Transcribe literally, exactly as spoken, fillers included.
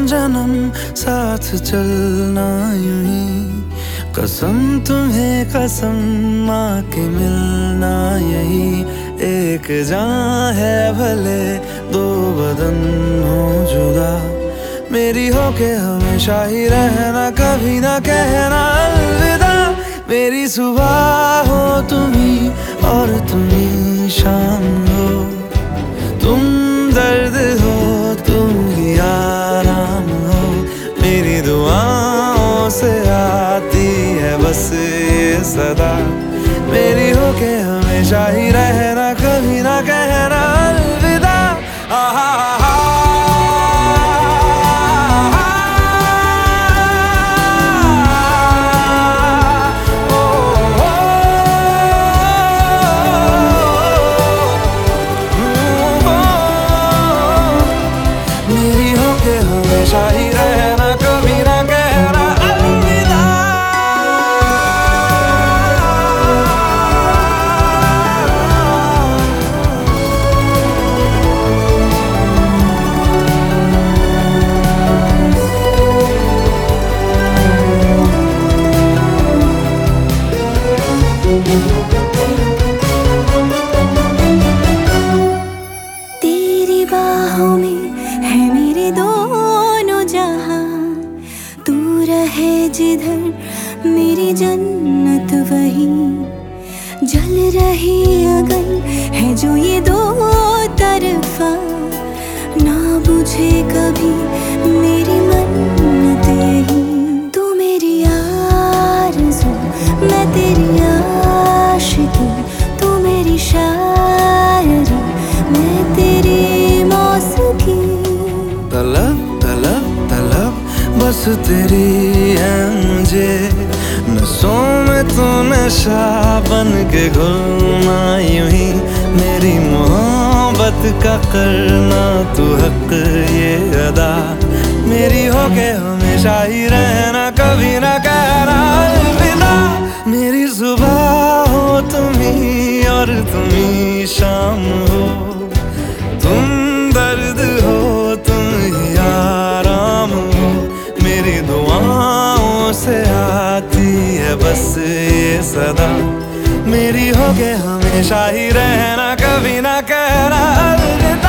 जन्म साथ चलना यूं ही, कसम तुम्हें कसम माँ के मिलना यही। एक जान है भले दो बदन हो जुदा, मेरी हो के हमेशा ही रहना, कभी ना कहना अलविदा। मेरी सुबह हो तुम्ही और तुम्ही शाम हो, तुम दर्द हो तुम ही आराम हो। मेरी दुआओं से आती है बस ये सदा, मेरी हो के हमेशा ही रहना, कभी ना कहना अलविदा। आहा हमेशा ही रहना, कभी ना कहना अलविदा। तेरी बाहों में है मेरे दोनों जहां, तू रहे जिधर मेरी जन्नत वही। जल रही अगन है जो ये दो तरफा, ना बुझे कभी मेरी मन्नत यही। तू मेरी आरज़ू मैं तेरी आशिकी, तू मेरी शायरी मैं तेरी मौसीकी। तलब तलब तलब बस तेरी है मुझे, नसों में तू नशा बन के घुलना यूं ही। मेरी मोहब्बत का करना तू हक ये अदा, मेरी हो के हमेशा ही रहना, कभी ना कहना अलविदा। मेरी सुबह हो तुम्ही और तुम्ही शाम हो, तुम दर्द हो तुम ही आराम हो। मेरी दुआओं से आती है बस ये सदा, मेरी हो के हमेशा ही रहना, कभी ना कहना अलविदा।